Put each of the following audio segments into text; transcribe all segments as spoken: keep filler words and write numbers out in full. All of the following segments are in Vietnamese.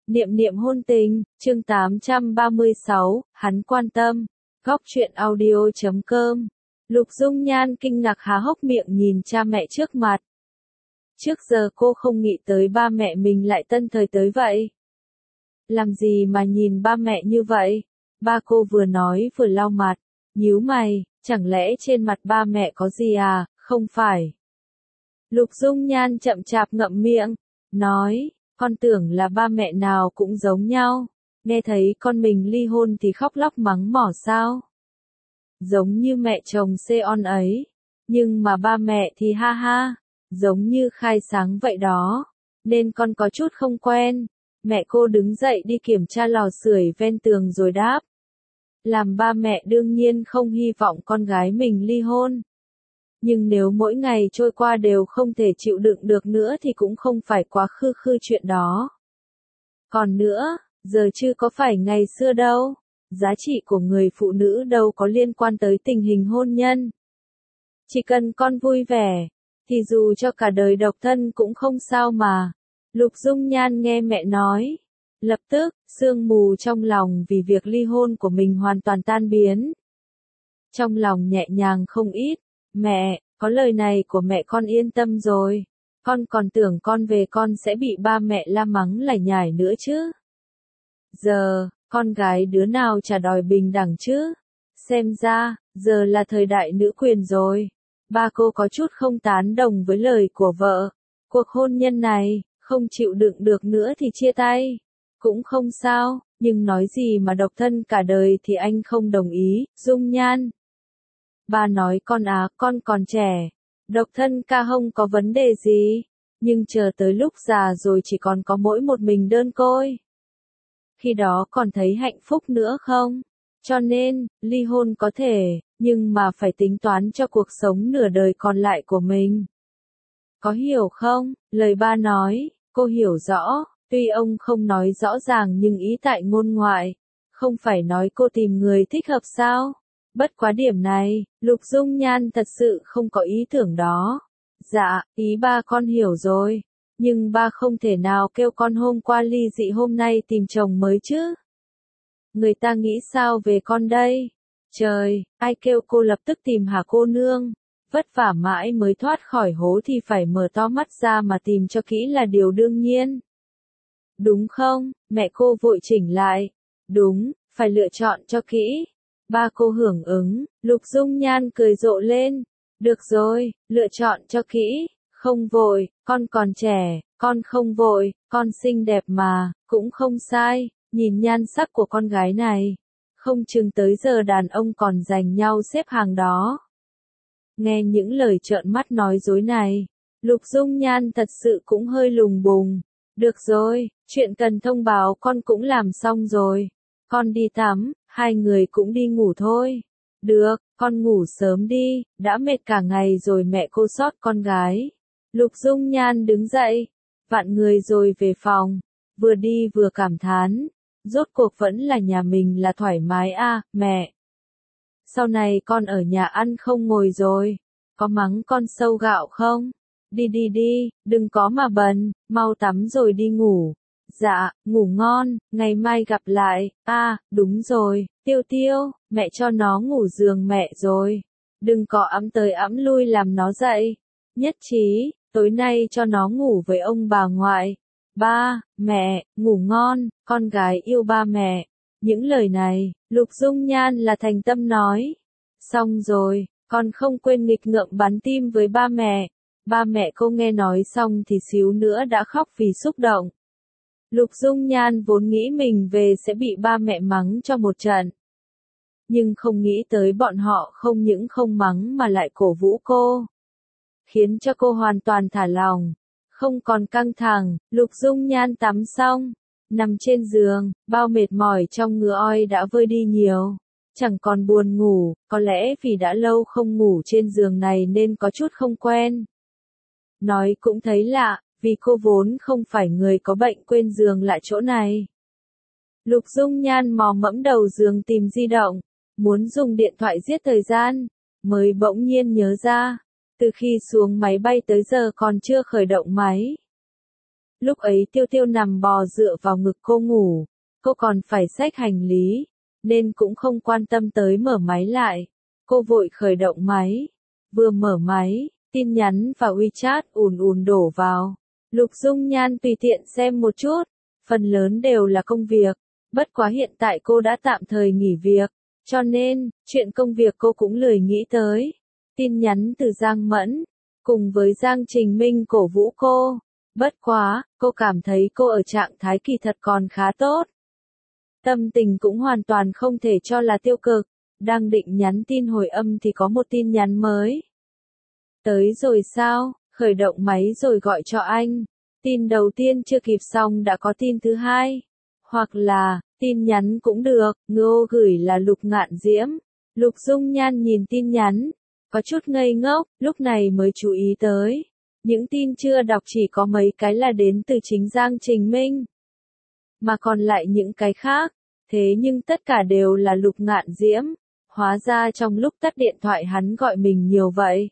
Niệm niệm hôn tình, chương tám trăm ba mươi sáu, hắn quan tâm. Góc truyện audio chấm com. Lục Dung Nhan kinh ngạc há hốc miệng nhìn cha mẹ trước mặt. Trước giờ cô không nghĩ tới ba mẹ mình lại tân thời tới vậy. Làm gì mà nhìn ba mẹ như vậy? Ba cô vừa nói vừa lau mặt, nhíu mày, chẳng lẽ trên mặt ba mẹ có gì à? Không phải. Lục Dung Nhan chậm chạp ngậm miệng, nói, con tưởng là ba mẹ nào cũng giống nhau, nghe thấy con mình ly hôn thì khóc lóc mắng mỏ sao? Giống như mẹ chồng Seon ấy, nhưng mà ba mẹ thì ha ha, giống như khai sáng vậy đó, nên con có chút không quen. Mẹ cô đứng dậy đi kiểm tra lò sưởi ven tường rồi đáp. Làm ba mẹ đương nhiên không hy vọng con gái mình ly hôn. Nhưng nếu mỗi ngày trôi qua đều không thể chịu đựng được nữa thì cũng không phải quá khư khư chuyện đó. Còn nữa, giờ chứ có phải ngày xưa đâu, giá trị của người phụ nữ đâu có liên quan tới tình hình hôn nhân. Chỉ cần con vui vẻ, thì dù cho cả đời độc thân cũng không sao mà. Lục Dung Nhan nghe mẹ nói, lập tức, sương mù trong lòng vì việc ly hôn của mình hoàn toàn tan biến. Trong lòng nhẹ nhàng không ít. Mẹ, có lời này của mẹ con yên tâm rồi. Con còn tưởng con về con sẽ bị ba mẹ la mắng lải nhải nữa chứ. Giờ, con gái đứa nào chả đòi bình đẳng chứ. Xem ra, giờ là thời đại nữ quyền rồi. Ba cô có chút không tán đồng với lời của vợ. Cuộc hôn nhân này, không chịu đựng được nữa thì chia tay. Cũng không sao, nhưng nói gì mà độc thân cả đời thì anh không đồng ý, Dung Nhan. Ba nói con á, con còn trẻ, độc thân ca hông có vấn đề gì, nhưng chờ tới lúc già rồi chỉ còn có mỗi một mình đơn côi. Khi đó còn thấy hạnh phúc nữa không? Cho nên, ly hôn có thể, nhưng mà phải tính toán cho cuộc sống nửa đời còn lại của mình. Có hiểu không? Lời ba nói, cô hiểu rõ, tuy ông không nói rõ ràng nhưng ý tại ngôn ngoại, không phải nói cô tìm người thích hợp sao? Bất quá điểm này, Lục Dung Nhan thật sự không có ý tưởng đó. Dạ, ý ba con hiểu rồi. Nhưng ba không thể nào kêu con hôm qua ly dị hôm nay tìm chồng mới chứ. Người ta nghĩ sao về con đây? Trời, ai kêu cô lập tức tìm hả cô nương? Vất vả mãi mới thoát khỏi hố thì phải mở to mắt ra mà tìm cho kỹ là điều đương nhiên. Đúng không? Mẹ cô vội chỉnh lại. Đúng, phải lựa chọn cho kỹ. Ba cô hưởng ứng, Lục Dung Nhan cười rộ lên. Được rồi, lựa chọn cho kỹ, không vội, con còn trẻ, con không vội, con xinh đẹp mà, cũng không sai, nhìn nhan sắc của con gái này. Không chừng tới giờ đàn ông còn giành nhau xếp hàng đó. Nghe những lời trợn mắt nói dối này, Lục Dung Nhan thật sự cũng hơi lùng bùng. Được rồi, chuyện cần thông báo con cũng làm xong rồi. Con đi tắm, hai người cũng đi ngủ thôi. Được, con ngủ sớm đi, đã mệt cả ngày rồi mẹ cô sót con gái. Lục Dung Nhan đứng dậy, vặn người rồi về phòng, vừa đi vừa cảm thán. Rốt cuộc vẫn là nhà mình là thoải mái à, mẹ. Sau này con ở nhà ăn không ngồi rồi, có mắng con sâu gạo không? Đi đi đi, đừng có mà bần, mau tắm rồi đi ngủ. Dạ, ngủ ngon, ngày mai gặp lại. À, đúng rồi, Tiêu Tiêu, mẹ cho nó ngủ giường mẹ rồi. Đừng có ẵm tới ẵm lui làm nó dậy. Nhất trí, tối nay cho nó ngủ với ông bà ngoại. Ba, mẹ, ngủ ngon, con gái yêu ba mẹ. Những lời này, Lục Dung Nhan là thành tâm nói. Xong rồi, còn không quên nghịch ngợm bắn tim với ba mẹ. Ba mẹ cô nghe nói xong thì xíu nữa đã khóc vì xúc động. Lục Dung Nhan vốn nghĩ mình về sẽ bị ba mẹ mắng cho một trận. Nhưng không nghĩ tới bọn họ không những không mắng mà lại cổ vũ cô. Khiến cho cô hoàn toàn thả lòng. Không còn căng thẳng, Lục Dung Nhan tắm xong. Nằm trên giường, bao mệt mỏi trong ngứa oi đã vơi đi nhiều. Chẳng còn buồn ngủ, có lẽ vì đã lâu không ngủ trên giường này nên có chút không quen. Nói cũng thấy lạ, vì cô vốn không phải người có bệnh quên giường lại chỗ này. Lục Dung Nhan mò mẫm đầu giường tìm di động, muốn dùng điện thoại giết thời gian, mới bỗng nhiên nhớ ra, từ khi xuống máy bay tới giờ còn chưa khởi động máy. Lúc ấy Tiêu Tiêu nằm bò dựa vào ngực cô ngủ, cô còn phải xách hành lý, nên cũng không quan tâm tới mở máy lại. Cô vội khởi động máy, vừa mở máy, tin nhắn và WeChat ùn ùn đổ vào. Lục Dung Nhan tùy tiện xem một chút, phần lớn đều là công việc, bất quá hiện tại cô đã tạm thời nghỉ việc, cho nên, chuyện công việc cô cũng lười nghĩ tới. Tin nhắn từ Giang Mẫn, cùng với Giang Trình Minh cổ vũ cô. Bất quá, cô cảm thấy cô ở trạng thái kỳ thật còn khá tốt. Tâm tình cũng hoàn toàn không thể cho là tiêu cực, đang định nhắn tin hồi âm thì có một tin nhắn mới. Tới rồi sao, khởi động máy rồi gọi cho anh. Tin đầu tiên chưa kịp xong đã có tin thứ hai. Hoặc là, tin nhắn cũng được, Ngô gửi là Lục Ngạn Diễm. Lục Dung Nhan nhìn tin nhắn, có chút ngây ngốc, lúc này mới chú ý tới. Những tin chưa đọc chỉ có mấy cái là đến từ chính Giang Trình Minh. Mà còn lại những cái khác, thế nhưng tất cả đều là Lục Ngạn Diễm. Hóa ra trong lúc tắt điện thoại hắn gọi mình nhiều vậy.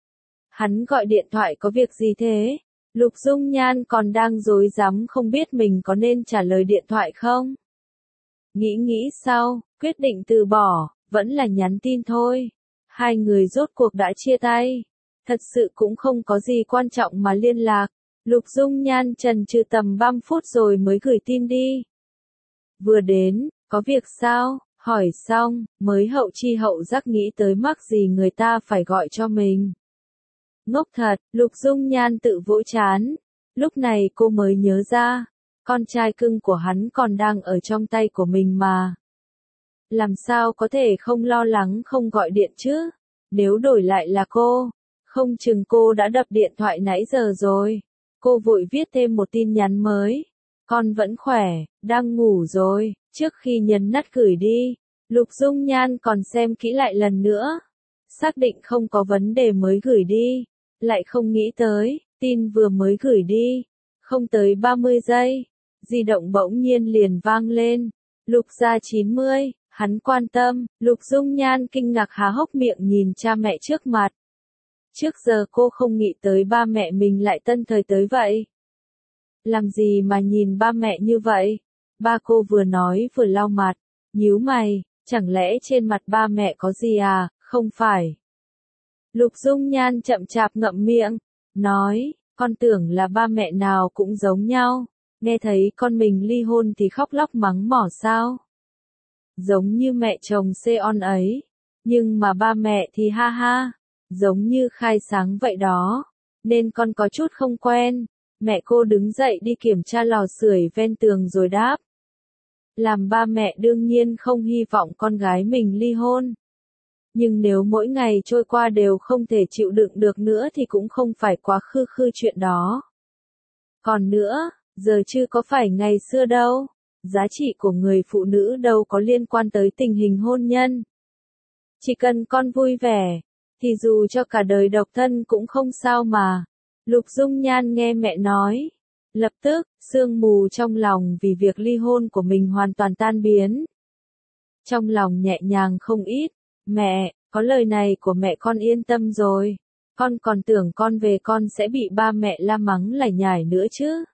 Hắn gọi điện thoại có việc gì thế? Lục Dung Nhan còn đang rối rắm không biết mình có nên trả lời điện thoại không? Nghĩ nghĩ sau, quyết định từ bỏ, vẫn là nhắn tin thôi. Hai người rốt cuộc đã chia tay. Thật sự cũng không có gì quan trọng mà liên lạc. Lục Dung Nhan chần chừ tầm ba mươi phút rồi mới gửi tin đi. Vừa đến, có việc sao? Hỏi xong, mới hậu chi hậu giác nghĩ tới mắc gì người ta phải gọi cho mình. Ngốc thật, Lục Dung Nhan tự vỗ chán. Lúc này cô mới nhớ ra, con trai cưng của hắn còn đang ở trong tay của mình mà. Làm sao có thể không lo lắng không gọi điện chứ? Nếu đổi lại là cô, không chừng cô đã đập điện thoại nãy giờ rồi. Cô vội viết thêm một tin nhắn mới. Con vẫn khỏe, đang ngủ rồi. Trước khi nhấn nút gửi đi, Lục Dung Nhan còn xem kỹ lại lần nữa. Xác định không có vấn đề mới gửi đi. Lại không nghĩ tới, tin vừa mới gửi đi. Không tới ba mươi giây, di động bỗng nhiên liền vang lên. Lục gia chín mươi, hắn quan tâm. Lục Dung Nhan kinh ngạc há hốc miệng nhìn cha mẹ trước mặt. Trước giờ cô không nghĩ tới ba mẹ mình lại tân thời tới vậy. Làm gì mà nhìn ba mẹ như vậy? Ba cô vừa nói vừa lau mặt, nhíu mày, chẳng lẽ trên mặt ba mẹ có gì à? Không phải. Lục Dung Nhan chậm chạp ngậm miệng, nói, con tưởng là ba mẹ nào cũng giống nhau, nghe thấy con mình ly hôn thì khóc lóc mắng mỏ sao? Giống như mẹ chồng Seon ấy, nhưng mà ba mẹ thì ha ha, giống như khai sáng vậy đó, nên con có chút không quen. Mẹ cô đứng dậy đi kiểm tra lò sưởi ven tường rồi đáp. Làm ba mẹ đương nhiên không hy vọng con gái mình ly hôn. Nhưng nếu mỗi ngày trôi qua đều không thể chịu đựng được nữa thì cũng không phải quá khư khư chuyện đó. Còn nữa, giờ chứ có phải ngày xưa đâu. Giá trị của người phụ nữ đâu có liên quan tới tình hình hôn nhân. Chỉ cần con vui vẻ, thì dù cho cả đời độc thân cũng không sao mà. Lục Dung Nhan nghe mẹ nói. Lập tức, sương mù trong lòng vì việc ly hôn của mình hoàn toàn tan biến. Trong lòng nhẹ nhàng không ít. Mẹ, có lời này của mẹ con yên tâm rồi. Con còn tưởng con về con sẽ bị ba mẹ la mắng lải nhải nữa chứ.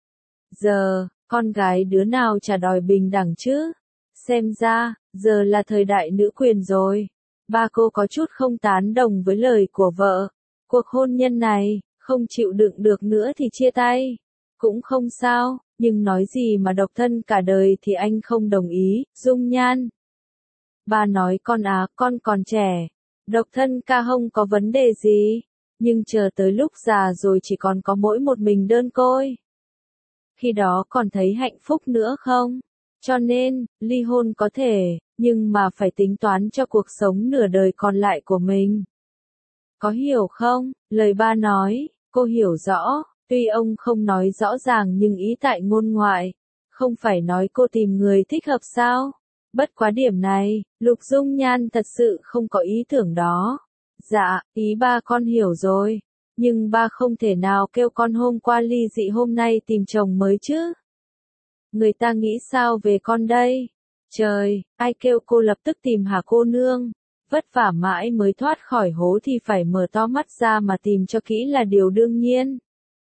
Giờ, con gái đứa nào chả đòi bình đẳng chứ. Xem ra, giờ là thời đại nữ quyền rồi. Ba cô có chút không tán đồng với lời của vợ. Cuộc hôn nhân này, không chịu đựng được nữa thì chia tay. Cũng không sao, nhưng nói gì mà độc thân cả đời thì anh không đồng ý. Dung Nhan. Ba nói con á, con còn trẻ. Độc thân ca hông có vấn đề gì. Nhưng chờ tới lúc già rồi chỉ còn có mỗi một mình đơn côi. Khi đó còn thấy hạnh phúc nữa không? Cho nên, ly hôn có thể, nhưng mà phải tính toán cho cuộc sống nửa đời còn lại của mình. Có hiểu không? Lời ba nói, cô hiểu rõ, tuy ông không nói rõ ràng nhưng ý tại ngôn ngoại. Không phải nói cô tìm người thích hợp sao? Bất quá điểm này, Lục Dung Nhan thật sự không có ý tưởng đó. Dạ, ý ba con hiểu rồi. Nhưng ba không thể nào kêu con hôm qua ly dị hôm nay tìm chồng mới chứ. Người ta nghĩ sao về con đây? Trời, ai kêu cô lập tức tìm hả cô nương? Vất vả mãi mới thoát khỏi hố thì phải mở to mắt ra mà tìm cho kỹ là điều đương nhiên.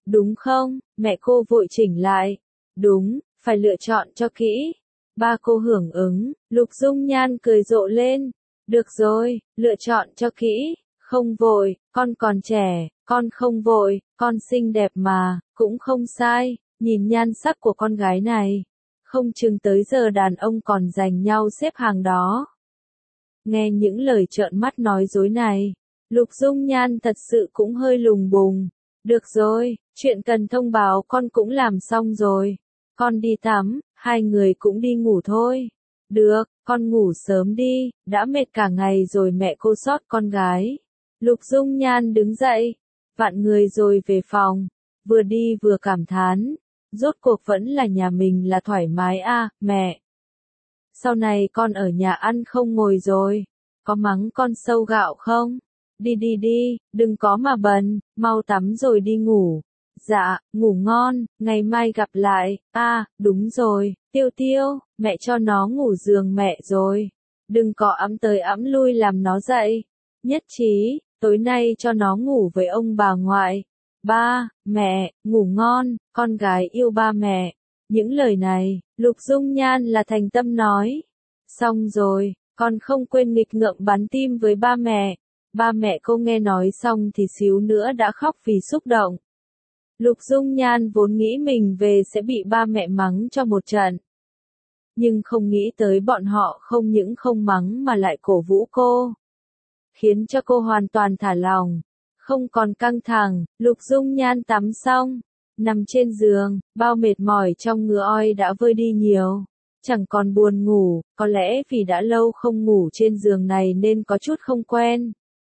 đúng không? Mẹ cô vội chỉnh lại. Đúng, phải lựa chọn cho kỹ. Ba cô hưởng ứng, Lục Dung Nhan cười rộ lên. Được rồi, lựa chọn cho kỹ, không vội, con còn trẻ, con không vội, con xinh đẹp mà, cũng không sai, nhìn nhan sắc của con gái này. Không chừng tới giờ đàn ông còn giành nhau xếp hàng đó. Nghe những lời trợn mắt nói dối này, Lục Dung Nhan thật sự cũng hơi lùng bùng. Được rồi, chuyện cần thông báo con cũng làm xong rồi. Con đi tắm, hai người cũng đi ngủ thôi. Được, con ngủ sớm đi, đã mệt cả ngày rồi mẹ cô sót con gái. Lục Dung Nhan đứng dậy, vặn người rồi về phòng, vừa đi vừa cảm thán. Rốt cuộc vẫn là nhà mình là thoải mái à, mẹ. Sau này con ở nhà ăn không ngồi rồi, có mắng con sâu gạo không? Đi đi đi, đừng có mà bần, mau tắm rồi đi ngủ. Dạ, ngủ ngon, ngày mai gặp lại. À, đúng rồi, Tiêu Tiêu, mẹ cho nó ngủ giường mẹ rồi. Đừng có ẵm tới ẵm lui làm nó dậy. Nhất trí, tối nay cho nó ngủ với ông bà ngoại. Ba, mẹ, ngủ ngon, con gái yêu ba mẹ. Những lời này, Lục Dung Nhan là thành tâm nói. Xong rồi, con không quên nghịch ngợm bắn tim với ba mẹ. Ba mẹ cô nghe nói xong thì xíu nữa đã khóc vì xúc động. Lục Dung Nhan vốn nghĩ mình về sẽ bị ba mẹ mắng cho một trận. Nhưng không nghĩ tới bọn họ không những không mắng mà lại cổ vũ cô. Khiến cho cô hoàn toàn thả lòng. Không còn căng thẳng, Lục Dung Nhan tắm xong. Nằm trên giường, bao mệt mỏi trong ngứa oi đã vơi đi nhiều. Chẳng còn buồn ngủ, có lẽ vì đã lâu không ngủ trên giường này nên có chút không quen.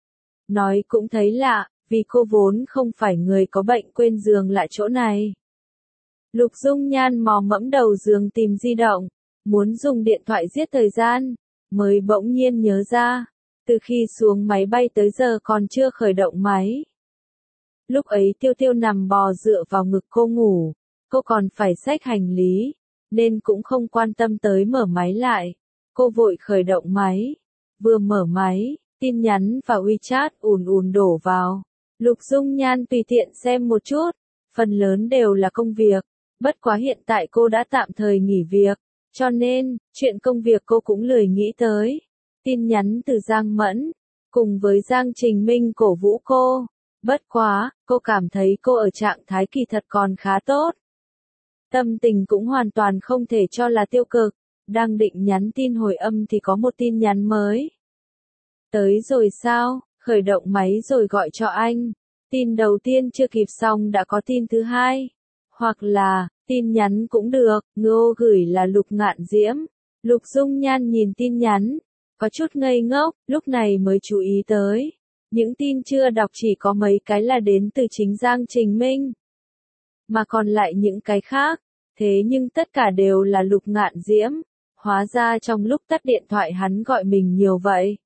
Nói cũng thấy lạ, vì cô vốn không phải người có bệnh quên giường lại chỗ này. Lục Dung Nhan mò mẫm đầu giường tìm di động, muốn dùng điện thoại giết thời gian, mới bỗng nhiên nhớ ra, từ khi xuống máy bay tới giờ còn chưa khởi động máy. Lúc ấy Tiêu Tiêu nằm bò dựa vào ngực cô ngủ, cô còn phải xách hành lý, nên cũng không quan tâm tới mở máy lại. Cô vội khởi động máy, vừa mở máy, tin nhắn và WeChat ùn ùn đổ vào. Lục Dung Nhan tùy tiện xem một chút, phần lớn đều là công việc, bất quá hiện tại cô đã tạm thời nghỉ việc, cho nên, chuyện công việc cô cũng lười nghĩ tới. Tin nhắn từ Giang Mẫn, cùng với Giang Trình Minh cổ vũ cô. Bất quá, cô cảm thấy cô ở trạng thái kỳ thật còn khá tốt. Tâm tình cũng hoàn toàn không thể cho là tiêu cực, đang định nhắn tin hồi âm thì có một tin nhắn mới. Tới rồi sao, khởi động máy rồi gọi cho anh. Tin đầu tiên chưa kịp xong đã có tin thứ hai. Hoặc là, tin nhắn cũng được, Ngô gửi là Lục Ngạn Diễm. Lục Dung Nhan nhìn tin nhắn, có chút ngây ngốc, lúc này mới chú ý tới. Những tin chưa đọc chỉ có mấy cái là đến từ chính Giang Trình Minh. Mà còn lại những cái khác, thế nhưng tất cả đều là Lục Ngạn Diễm. Hóa ra trong lúc tắt điện thoại hắn gọi mình nhiều vậy.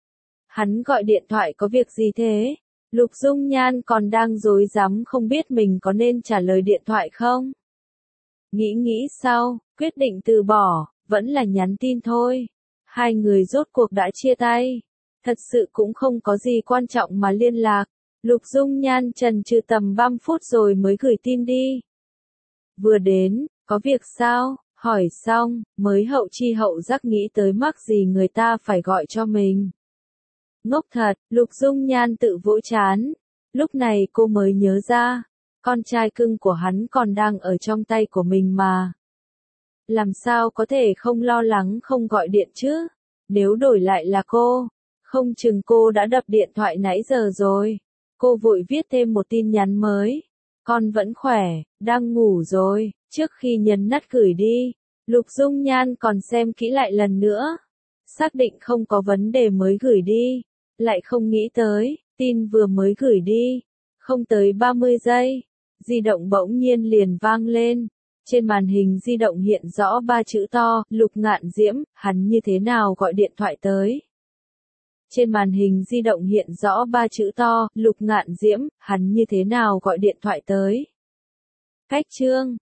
Hắn gọi điện thoại có việc gì thế? Lục Dung Nhan còn đang rối rắm không biết mình có nên trả lời điện thoại không? Nghĩ nghĩ sau, quyết định từ bỏ, vẫn là nhắn tin thôi. Hai người rốt cuộc đã chia tay. Thật sự cũng không có gì quan trọng mà liên lạc. Lục Dung Nhan chần chừ tầm ba mươi phút rồi mới gửi tin đi. Vừa đến, có việc sao? Hỏi xong, mới hậu chi hậu giác nghĩ tới mắc gì người ta phải gọi cho mình. Ngốc thật, Lục Dung Nhan tự vỗ chán. Lúc này cô mới nhớ ra, con trai cưng của hắn còn đang ở trong tay của mình mà. Làm sao có thể không lo lắng không gọi điện chứ? Nếu đổi lại là cô, không chừng cô đã đập điện thoại nãy giờ rồi. Cô vội viết thêm một tin nhắn mới. Con vẫn khỏe, đang ngủ rồi. Trước khi nhấn nút gửi đi, Lục Dung Nhan còn xem kỹ lại lần nữa. Xác định không có vấn đề mới gửi đi. Lại không nghĩ tới, tin vừa mới gửi đi. Không tới ba mươi giây, di động bỗng nhiên liền vang lên. Trên màn hình di động hiện rõ ba chữ to, Lục Ngạn Diễm, hắn như thế nào gọi điện thoại tới. Trên màn hình di động hiện rõ ba chữ to, Lục Ngạn Diễm, hắn như thế nào gọi điện thoại tới. Cách chương